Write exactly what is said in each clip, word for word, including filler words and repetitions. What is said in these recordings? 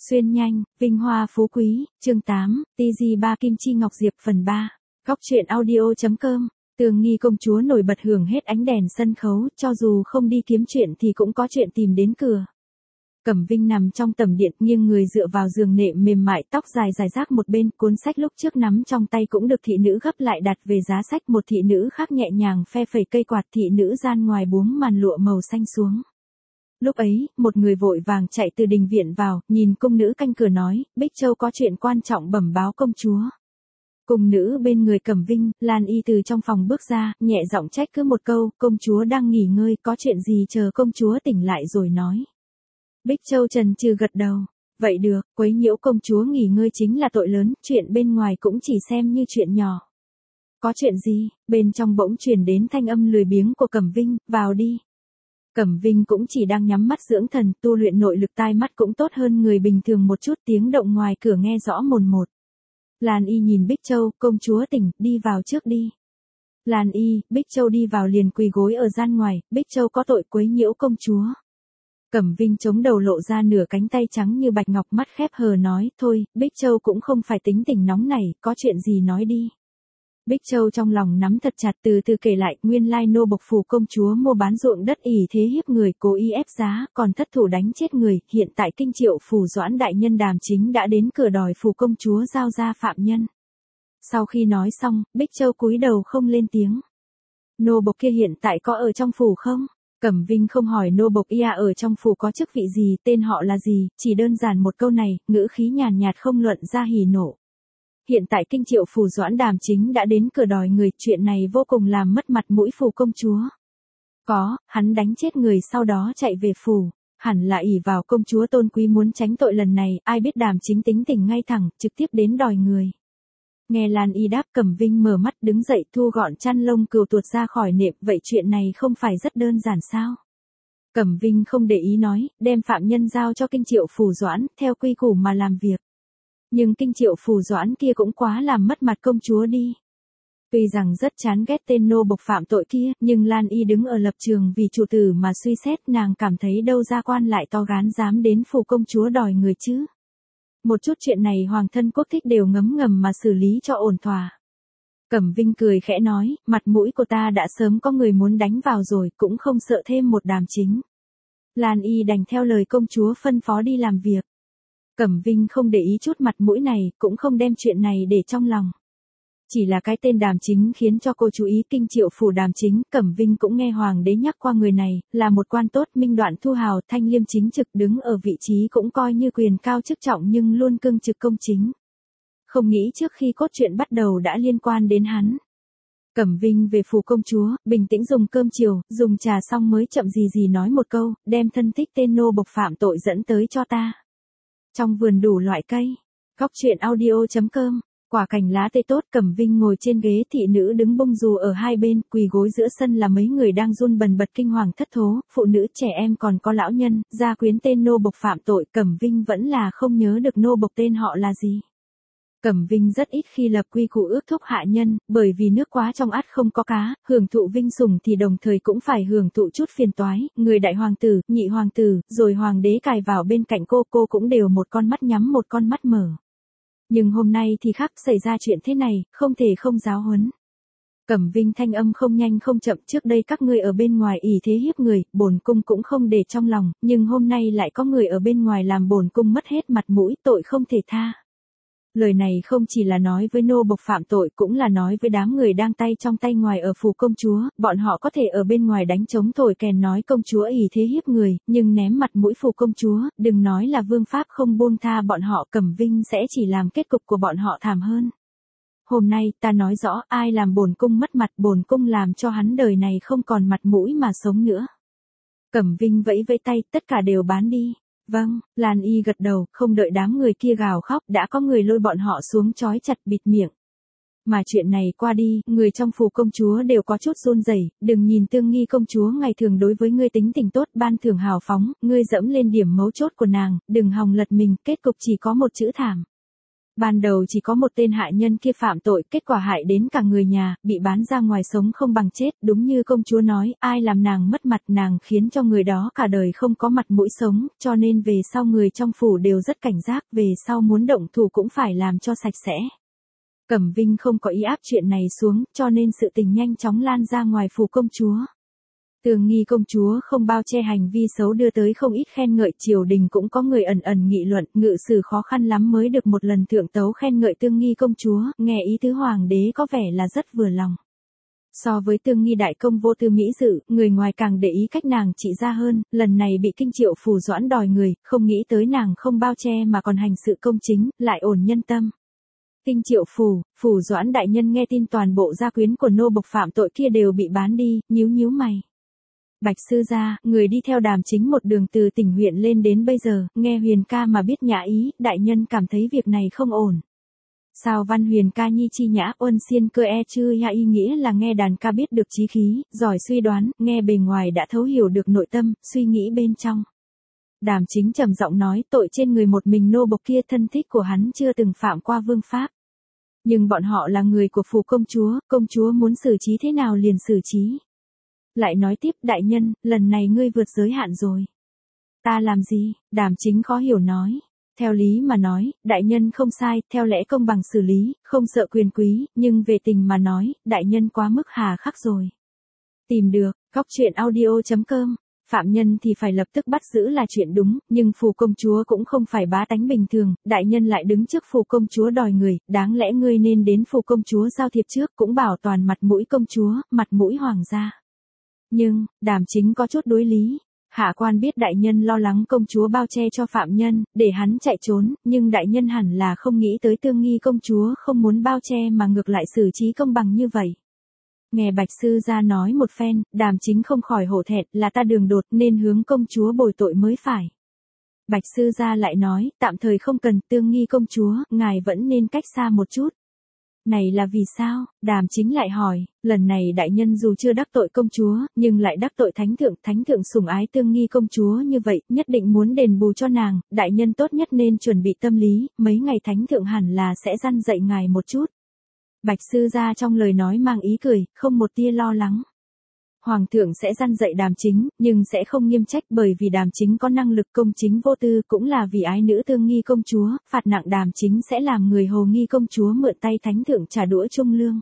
Xuyên nhanh, vinh hoa phú quý, chương tám, tê giê ba Kim Chi Ngọc Diệp phần ba. Góc truyện audio.com. Tường Nghi công chúa nổi bật hưởng hết ánh đèn sân khấu, cho dù không đi kiếm chuyện thì cũng có chuyện tìm đến cửa. Cẩm Vinh nằm trong tầm điện, nghiêng người dựa vào giường nệm mềm mại, tóc dài dài rác một bên, cuốn sách lúc trước nắm trong tay cũng được thị nữ gấp lại đặt về giá sách, một thị nữ khác nhẹ nhàng phe phẩy cây quạt, thị nữ gian ngoài buông màn lụa màu xanh xuống. Lúc ấy, một người vội vàng chạy từ đình viện vào, nhìn cung nữ canh cửa nói, Bích Châu có chuyện quan trọng bẩm báo công chúa. Cung nữ bên người Cẩm Vinh, Lan Y từ trong phòng bước ra, nhẹ giọng trách cứ một câu, công chúa đang nghỉ ngơi, có chuyện gì chờ công chúa tỉnh lại rồi nói. Bích Châu trần trừ gật đầu, vậy được, quấy nhiễu công chúa nghỉ ngơi chính là tội lớn, chuyện bên ngoài cũng chỉ xem như chuyện nhỏ. Có chuyện gì, bên trong bỗng truyền đến thanh âm lười biếng của Cẩm Vinh, vào đi. Cẩm Vinh cũng chỉ đang nhắm mắt dưỡng thần, tu luyện nội lực tai mắt cũng tốt hơn người bình thường một chút, tiếng động ngoài cửa nghe rõ mồn một. Lan Y nhìn Bích Châu, công chúa tỉnh, đi vào trước đi. Lan Y, Bích Châu đi vào liền quỳ gối ở gian ngoài, Bích Châu có tội quấy nhiễu công chúa. Cẩm Vinh chống đầu lộ ra nửa cánh tay trắng như bạch ngọc, mắt khép hờ nói, thôi, Bích Châu cũng không phải tính tình nóng này, có chuyện gì nói đi. Bích Châu trong lòng nắm thật chặt, từ từ kể lại, nguyên lai nô bộc phủ công chúa mua bán ruộng đất ỷ thế hiếp người, cố ý ép giá, còn thất thủ đánh chết người, hiện tại kinh triệu phủ Doãn đại nhân Đàm Chính đã đến cửa đòi phủ công chúa giao ra phạm nhân. Sau khi nói xong, Bích Châu cúi đầu không lên tiếng. Nô bộc kia hiện tại có ở trong phủ không? Cẩm Vinh không hỏi nô bộc ia ở trong phủ có chức vị gì, tên họ là gì, chỉ đơn giản một câu này, ngữ khí nhàn nhạt không luận ra hỉ nộ. Hiện tại kinh triệu phủ Doãn Đàm Chính đã đến cửa đòi người, chuyện này vô cùng làm mất mặt mũi phủ công chúa. Có, hắn đánh chết người sau đó chạy về phủ, hẳn là ỷ vào công chúa tôn quý muốn tránh tội lần này, ai biết Đàm Chính tính tình ngay thẳng, trực tiếp đến đòi người. Nghe Lan Y đáp, Cẩm Vinh mở mắt đứng dậy, thu gọn chăn lông cừu tuột ra khỏi nệm, vậy chuyện này không phải rất đơn giản sao? Cẩm Vinh không để ý nói, đem phạm nhân giao cho kinh triệu phủ Doãn, theo quy củ mà làm việc. Nhưng kinh triệu phủ Doãn kia cũng quá làm mất mặt công chúa đi. Tuy rằng rất chán ghét tên nô bộc phạm tội kia, nhưng Lan Y đứng ở lập trường vì chủ tử mà suy xét, nàng cảm thấy đâu ra quan lại to gan dám đến phủ công chúa đòi người chứ. Một chút chuyện này hoàng thân quốc thích đều ngấm ngầm mà xử lý cho ổn thỏa. Cẩm Vinh cười khẽ nói, mặt mũi của ta đã sớm có người muốn đánh vào rồi, cũng không sợ thêm một Đàm Chính. Lan Y đành theo lời công chúa phân phó đi làm việc. Cẩm Vinh không để ý chút mặt mũi này, cũng không đem chuyện này để trong lòng. Chỉ là cái tên Đàm Chính khiến cho cô chú ý, kinh triệu phủ Đàm Chính, Cẩm Vinh cũng nghe hoàng đế nhắc qua người này, là một quan tốt, minh đoạn thu hào, thanh liêm chính trực, đứng ở vị trí cũng coi như quyền cao chức trọng nhưng luôn cương trực công chính. Không nghĩ trước khi cốt truyện bắt đầu đã liên quan đến hắn. Cẩm Vinh về phủ công chúa, bình tĩnh dùng cơm chiều, dùng trà xong mới chậm gì gì nói một câu, đem thân thích tên nô bộc phạm tội dẫn tới cho ta. Trong vườn đủ loại cây, góc truyện audio.com, quả cảnh lá tây tốt, Cẩm Vinh ngồi trên ghế, thị nữ đứng bông dù ở hai bên, quỳ gối giữa sân là mấy người đang run bần bật kinh hoàng thất thố, phụ nữ trẻ em còn có lão nhân, gia quyến tên nô bộc phạm tội, Cẩm Vinh vẫn là không nhớ được nô bộc tên họ là gì. Cẩm Vinh rất ít khi lập quy củ ước thúc hạ nhân, bởi vì nước quá trong át không có cá, hưởng thụ vinh sủng thì đồng thời cũng phải hưởng thụ chút phiền toái, người đại hoàng tử, nhị hoàng tử, rồi hoàng đế cài vào bên cạnh cô, cô cũng đều một con mắt nhắm một con mắt mở. Nhưng hôm nay thì khác, xảy ra chuyện thế này, không thể không giáo huấn. Cẩm Vinh thanh âm không nhanh không chậm, trước đây các ngươi ở bên ngoài ỷ thế hiếp người, bổn cung cũng không để trong lòng, nhưng hôm nay lại có người ở bên ngoài làm bổn cung mất hết mặt mũi, tội không thể tha. Lời này không chỉ là nói với nô bộc phạm tội, cũng là nói với đám người đang tay trong tay ngoài ở phủ công chúa, bọn họ có thể ở bên ngoài đánh trống thổi kèn nói công chúa ỷ thế hiếp người, nhưng ném mặt mũi phủ công chúa, đừng nói là vương pháp không buông tha bọn họ, Cẩm Vinh sẽ chỉ làm kết cục của bọn họ thảm hơn. Hôm nay, ta nói rõ, ai làm bổn cung mất mặt, bổn cung làm cho hắn đời này không còn mặt mũi mà sống nữa. Cẩm Vinh vẫy vẫy tay, tất cả đều bán đi. Vâng, Lan Y gật đầu, không đợi đám người kia gào khóc, đã có người lôi bọn họ xuống trói chặt bịt miệng. Mà chuyện này qua đi, người trong phủ công chúa đều có chút run rẩy, đừng nhìn Tương Nghi công chúa ngày thường đối với ngươi tính tình tốt, ban thưởng hào phóng, ngươi dẫm lên điểm mấu chốt của nàng, đừng hòng lật mình, kết cục chỉ có một chữ thảm. Ban đầu chỉ có một tên hại nhân kia phạm tội, kết quả hại đến cả người nhà, bị bán ra ngoài sống không bằng chết, đúng như công chúa nói, ai làm nàng mất mặt nàng khiến cho người đó cả đời không có mặt mũi sống, cho nên về sau người trong phủ đều rất cảnh giác, về sau muốn động thủ cũng phải làm cho sạch sẽ. Cẩm Vinh không có ý áp chuyện này xuống, cho nên sự tình nhanh chóng lan ra ngoài phủ công chúa. Tường Nghi công chúa không bao che hành vi xấu đưa tới không ít khen ngợi, triều đình cũng có người ẩn ẩn nghị luận, ngự sử khó khăn lắm mới được một lần thượng tấu khen ngợi Tương Nghi công chúa, nghe ý tứ hoàng đế có vẻ là rất vừa lòng. So với Tương Nghi đại công vô tư mỹ dự, người ngoài càng để ý cách nàng trị ra hơn, lần này bị Kinh Triệu phủ Doãn đòi người, không nghĩ tới nàng không bao che mà còn hành sự công chính, lại ổn nhân tâm. Kinh Triệu phủ, phủ Doãn đại nhân nghe tin toàn bộ gia quyến của nô bộc phạm tội kia đều bị bán đi, nhíu nhíu mày. Bạch sư gia, người đi theo Đàm Chính một đường từ tỉnh huyện lên đến bây giờ, nghe Huyền ca mà biết nhã ý, đại nhân cảm thấy việc này không ổn. Sao Văn Huyền ca nhi chi nhã, uân xiên cơ e chư ya y nghĩa là nghe đàn ca biết được chí khí, giỏi suy đoán, nghe bề ngoài đã thấu hiểu được nội tâm, suy nghĩ bên trong. Đàm Chính trầm giọng nói, tội trên người một mình nô bộc kia thân thích của hắn chưa từng phạm qua vương pháp. Nhưng bọn họ là người của phủ công chúa, công chúa muốn xử trí thế nào liền xử trí. Lại nói tiếp, đại nhân, lần này ngươi vượt giới hạn rồi. Ta làm gì? Đàm Chính khó hiểu nói. Theo lý mà nói, đại nhân không sai, theo lẽ công bằng xử lý, không sợ quyền quý, nhưng về tình mà nói, đại nhân quá mức hà khắc rồi. Tìm được, góc truyện audio chấm com. Phạm nhân thì phải lập tức bắt giữ là chuyện đúng, nhưng phủ công chúa cũng không phải bá tánh bình thường, đại nhân lại đứng trước phủ công chúa đòi người, đáng lẽ ngươi nên đến phủ công chúa giao thiệp trước, cũng bảo toàn mặt mũi công chúa, mặt mũi hoàng gia. Nhưng, Đàm Chính có chút đối lý. Hạ quan biết đại nhân lo lắng công chúa bao che cho phạm nhân, để hắn chạy trốn, nhưng đại nhân hẳn là không nghĩ tới Tương Nghi công chúa không muốn bao che mà ngược lại xử trí công bằng như vậy. Nghe Bạch sư gia nói một phen, Đàm Chính không khỏi hổ thẹn, là ta đường đột nên hướng công chúa bồi tội mới phải. Bạch sư gia lại nói, tạm thời không cần, Tương Nghi công chúa, ngài vẫn nên cách xa một chút. Này là vì sao? Đàm Chính lại hỏi, lần này đại nhân dù chưa đắc tội công chúa, nhưng lại đắc tội thánh thượng, thánh thượng sủng ái Tương Nghi công chúa như vậy, nhất định muốn đền bù cho nàng, đại nhân tốt nhất nên chuẩn bị tâm lý, mấy ngày thánh thượng hẳn là sẽ răn dạy ngài một chút. Bạch sư gia trong lời nói mang ý cười, không một tia lo lắng. Hoàng thượng sẽ răn dạy Đàm Chính, nhưng sẽ không nghiêm trách bởi vì Đàm Chính có năng lực công chính vô tư, cũng là vì ái nữ Tương Nghi công chúa, phạt nặng Đàm Chính sẽ làm người Hồ Nghi công chúa mượn tay thánh thượng trả đũa trung lương.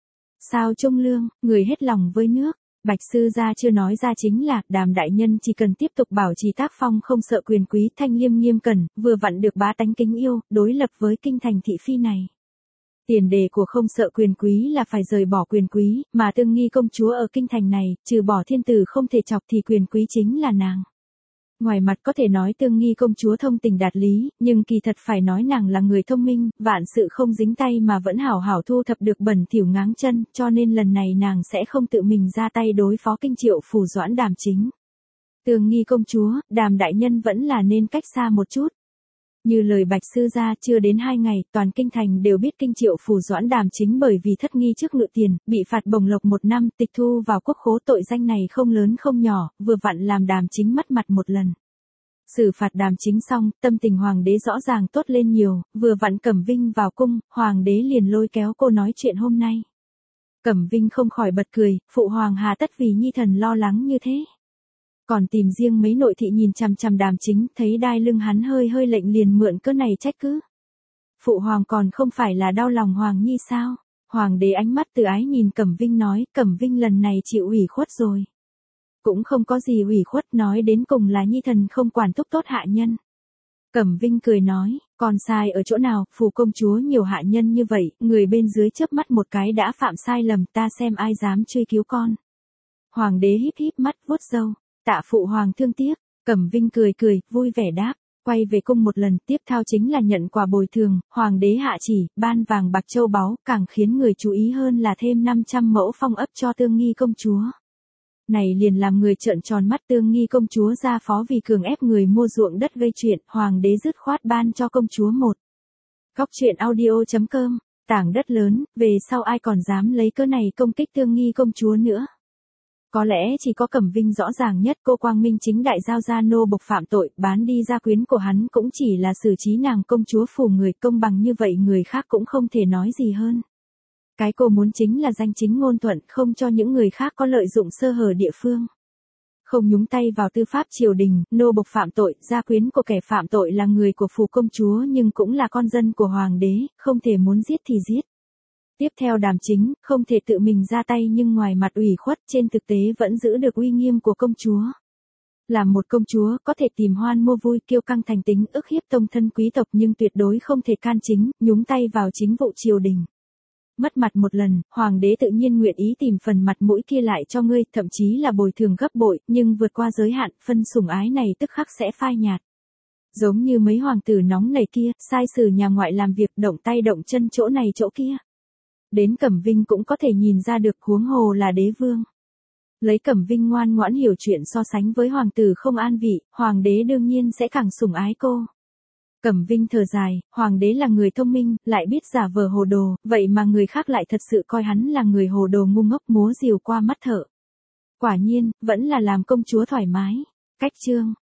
Sao trung lương, người hết lòng với nước, Bạch sư gia chưa nói ra chính là, Đàm đại nhân chỉ cần tiếp tục bảo trì tác phong không sợ quyền quý, thanh liêm nghiêm cẩn, vừa vặn được bá tánh kính yêu, đối lập với kinh thành thị phi này. Tiền đề của không sợ quyền quý là phải rời bỏ quyền quý, mà Tương Nghi công chúa ở kinh thành này, trừ bỏ thiên tử không thể chọc thì quyền quý chính là nàng. Ngoài mặt có thể nói Tương Nghi công chúa thông tình đạt lý, nhưng kỳ thật phải nói nàng là người thông minh, vạn sự không dính tay mà vẫn hảo hảo thu thập được bẩn thỉu ngáng chân, cho nên lần này nàng sẽ không tự mình ra tay đối phó Kinh Triệu phủ Doãn Đàm Chính. Tương Nghi công chúa, Đàm đại nhân vẫn là nên cách xa một chút. Như lời Bạch sư gia, chưa đến hai ngày, toàn kinh thành đều biết Kinh Triệu phủ Doãn Đàm Chính bởi vì thất nghi trước ngự tiền, bị phạt bổng lộc một năm, tịch thu vào quốc khố, tội danh này không lớn không nhỏ, vừa vặn làm Đàm Chính mất mặt một lần. Xử phạt Đàm Chính xong, tâm tình hoàng đế rõ ràng tốt lên nhiều, vừa vặn Cẩm Vinh vào cung, hoàng đế liền lôi kéo cô nói chuyện hôm nay. Cẩm Vinh không khỏi bật cười, phụ hoàng hà tất vì nhi thần lo lắng như thế. Còn tìm riêng mấy nội thị nhìn chằm chằm Đàm Chính, thấy đai lưng hắn hơi hơi lệnh liền mượn cớ này trách cứ. Phụ hoàng còn không phải là đau lòng hoàng nhi sao? Hoàng đế ánh mắt từ ái nhìn Cẩm Vinh nói, Cẩm Vinh lần này chịu ủy khuất rồi. Cũng không có gì ủy khuất, nói đến cùng là nhi thần không quản thúc tốt hạ nhân. Cẩm Vinh cười nói, còn sai ở chỗ nào, phủ công chúa nhiều hạ nhân như vậy, người bên dưới chớp mắt một cái đã phạm sai lầm, ta xem ai dám truy cứu con. Hoàng đế híp híp mắt vuốt râu. Tạ phụ hoàng thương tiếc, Cẩm Vinh cười cười, vui vẻ đáp, quay về cung một lần, tiếp theo chính là nhận quà bồi thường, hoàng đế hạ chỉ, ban vàng bạc châu báu, càng khiến người chú ý hơn là thêm năm trăm mẫu phong ấp cho Tương Nghi công chúa. Này liền làm người trợn tròn mắt, Tương Nghi công chúa ra phó vì cường ép người mua ruộng đất gây chuyện, hoàng đế dứt khoát ban cho công chúa một. Góc truyện audio chấm com, tảng đất lớn, về sau ai còn dám lấy cớ này công kích Tương Nghi công chúa nữa. Có lẽ chỉ có Cẩm Vinh rõ ràng nhất, cô quang minh chính đại giao ra nô bộc phạm tội, bán đi gia quyến của hắn cũng chỉ là xử trí nàng công chúa phủ người, công bằng như vậy người khác cũng không thể nói gì hơn. Cái cô muốn chính là danh chính ngôn thuận, không cho những người khác có lợi dụng sơ hở địa phương. Không nhúng tay vào tư pháp triều đình, nô bộc phạm tội, gia quyến của kẻ phạm tội là người của phủ công chúa nhưng cũng là con dân của hoàng đế, không thể muốn giết thì giết. Tiếp theo Đàm Chính, không thể tự mình ra tay nhưng ngoài mặt ủy khuất, trên thực tế vẫn giữ được uy nghiêm của công chúa. Làm một công chúa, có thể tìm hoan mua vui, kiêu căng thành tính, ức hiếp tông thân quý tộc nhưng tuyệt đối không thể can chính, nhúng tay vào chính vụ triều đình. Mất mặt một lần, hoàng đế tự nhiên nguyện ý tìm phần mặt mũi kia lại cho ngươi, thậm chí là bồi thường gấp bội, nhưng vượt qua giới hạn, phân sủng ái này tức khắc sẽ phai nhạt. Giống như mấy hoàng tử nóng nảy kia, sai sử nhà ngoại làm việc, động tay động chân chỗ này chỗ kia. Đến Cẩm Vinh cũng có thể nhìn ra được, huống hồ là đế vương. Lấy Cẩm Vinh ngoan ngoãn hiểu chuyện so sánh với hoàng tử không an vị, hoàng đế đương nhiên sẽ càng sủng ái cô. Cẩm Vinh thở dài, hoàng đế là người thông minh, lại biết giả vờ hồ đồ, vậy mà người khác lại thật sự coi hắn là người hồ đồ ngu ngốc múa rìu qua mắt thợ. Quả nhiên, vẫn là làm công chúa thoải mái. Cách chương